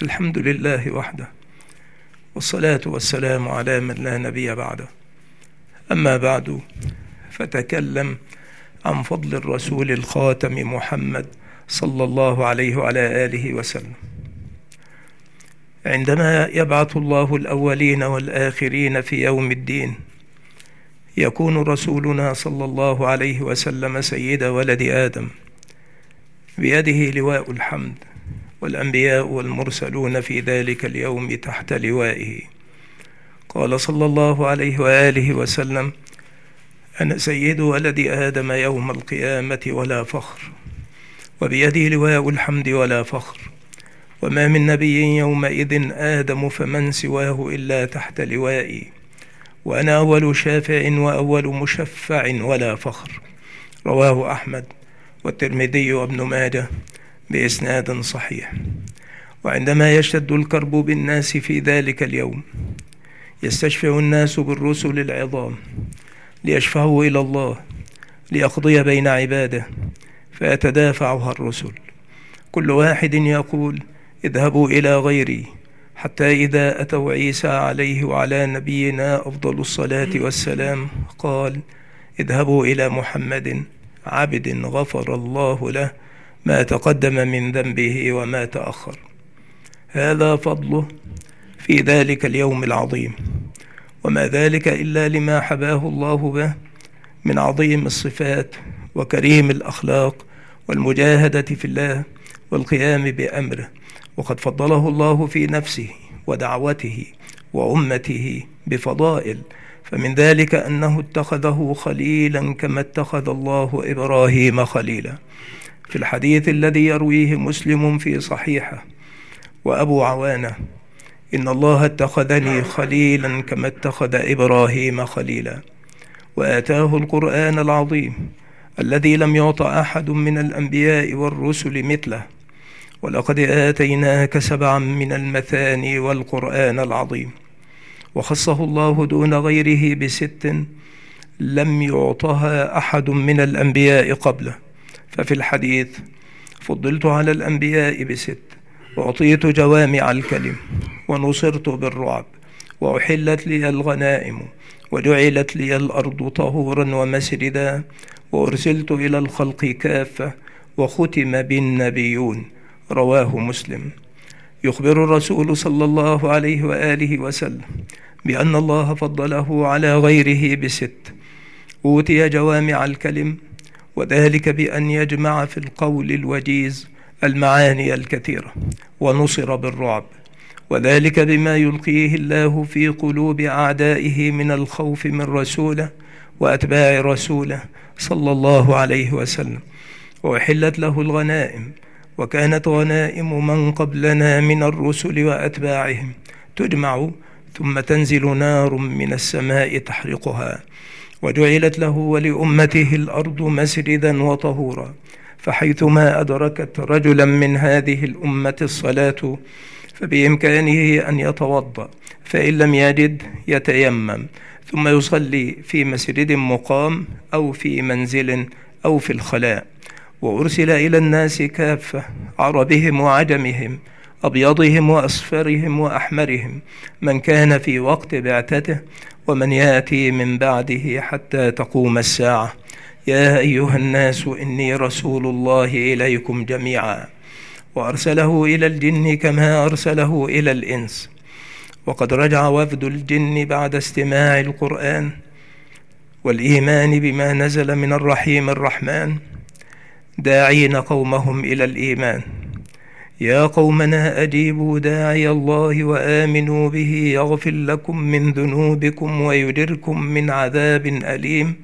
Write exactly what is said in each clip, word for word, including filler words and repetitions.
الحمد لله وحده، والصلاة والسلام على من لا نبي بعده. أما بعد، فتكلم عن فضل الرسول الخاتم محمد صلى الله عليه وعلى آله وسلم. عندما يبعث الله الأولين والآخرين في يوم الدين، يكون رسولنا صلى الله عليه وسلم سيد ولد آدم، بيده لواء الحمد، والأنبياء والمرسلون في ذلك اليوم تحت لوائه. قال صلى الله عليه وآله وسلم: أنا سيد ولد آدم يوم القيامة ولا فخر، وبيدي لواء الحمد ولا فخر، وما من نبي يومئذ آدم فمن سواه إلا تحت لوائي، وأنا أول شافع وأول مشفع ولا فخر. رواه أحمد والترمذي وابن ماجه بإسناد صحيح. وعندما يشتد الكرب بالناس في ذلك اليوم، يستشفع الناس بالرسل العظام ليشفعوا إلى الله ليقضي بين عباده، فيتدافعها الرسل، كل واحد يقول: اذهبوا إلى غيري، حتى إذا أتوا عيسى عليه وعلى نبينا أفضل الصلاة والسلام قال: اذهبوا إلى محمد عبد غفر الله له ما تقدم من ذنبه وما تأخر. هذا فضله في ذلك اليوم العظيم، وما ذلك إلا لما حباه الله به من عظيم الصفات وكريم الأخلاق والمجاهدة في الله والقيام بأمره. وقد فضله الله في نفسه ودعوته وأمته بفضائل، فمن ذلك أنه اتخذه خليلا كما اتخذ الله إبراهيم خليلا. في الحديث الذي يرويه مسلم في صحيحه وأبو عوانة: إن الله اتخذني خليلا كما اتخذ إبراهيم خليلا. وآتاه القرآن العظيم الذي لم يعط أحد من الأنبياء والرسل مثله: ولقد آتيناك سبعا من المثاني والقرآن العظيم. وخصه الله دون غيره بست لم يعطها أحد من الأنبياء قبله. ففي الحديث: فضلت على الأنبياء بست، وأعطيت جوامع الكلم، ونصرت بالرعب، وأحلت لي الغنائم، وجعلت لي الأرض طهورا ومسجدا، وأرسلت إلى الخلق كافة، وختم بالنبيون. رواه مسلم. يخبر الرسول صلى الله عليه وآله وسلم بأن الله فضله على غيره بست: أوتي جوامع الكلم، وذلك بأن يجمع في القول الوجيز المعاني الكثيرة، ونصر بالرعب، وذلك بما يلقيه الله في قلوب أعدائه من الخوف من رسوله وأتباع رسوله صلى الله عليه وسلم. وحلت له الغنائم، وكانت غنائم من قبلنا من الرسل وأتباعهم تجمع ثم تنزل نار من السماء تحرقها. وجعلت له ولأمته الأرض مسجدا وطهورا، فحيثما أدركت رجلا من هذه الأمة الصلاة فبإمكانه أن يتوضأ، فإن لم يجد يتيمم، ثم يصلي في مسجد مقام أو في منزل أو في الخلاء. وأرسل إلى الناس كافة، عربهم وعجمهم، أبيضهم وأصفرهم وأحمرهم، من كان في وقت بعثته ومن يأتي من بعده حتى تقوم الساعة. يا أيها الناس إني رسول الله إليكم جميعا. وأرسله إلى الجن كما أرسله إلى الإنس. وقد رجع وفد الجن بعد استماع القرآن والإيمان بما نزل من الرحيم الرحمن، داعين قومهم إلى الإيمان: يا قومنا أجيبوا داعي الله وآمنوا به يغفر لكم من ذنوبكم ويجركم من عذاب أليم.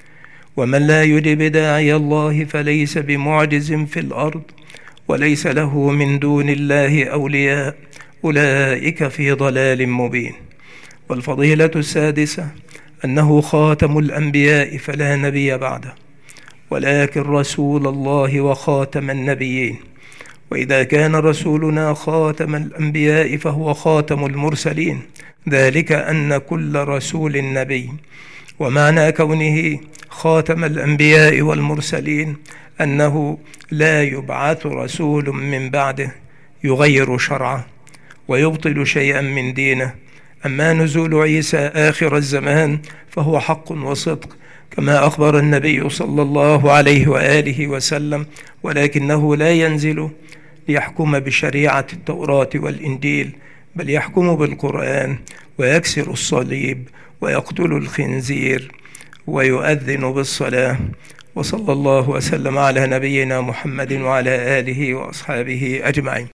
ومن لا يجب داعي الله فليس بمعجز في الأرض، وليس له من دون الله أولياء، أولئك في ضلال مبين. والفضيلة السادسة أنه خاتم الأنبياء فلا نبي بعده، ولكن رسول الله وخاتم النبيين. وإذا كان رسولنا خاتم الأنبياء فهو خاتم المرسلين، ذلك أن كل رسول نبي. ومعنى كونه خاتم الأنبياء والمرسلين أنه لا يبعث رسول من بعده يغير شرعه ويبطل شيئا من دينه. أما نزول عيسى آخر الزمان فهو حق وصدق كما أخبر النبي صلى الله عليه وآله وسلم، ولكنه لا ينزل ليحكم بشريعة التوراة والإنجيل، بل يحكم بالقرآن ويكسر الصليب ويقتل الخنزير ويؤذن بالصلاة. وصلى الله وسلم على نبينا محمد وعلى آله وأصحابه أجمعين.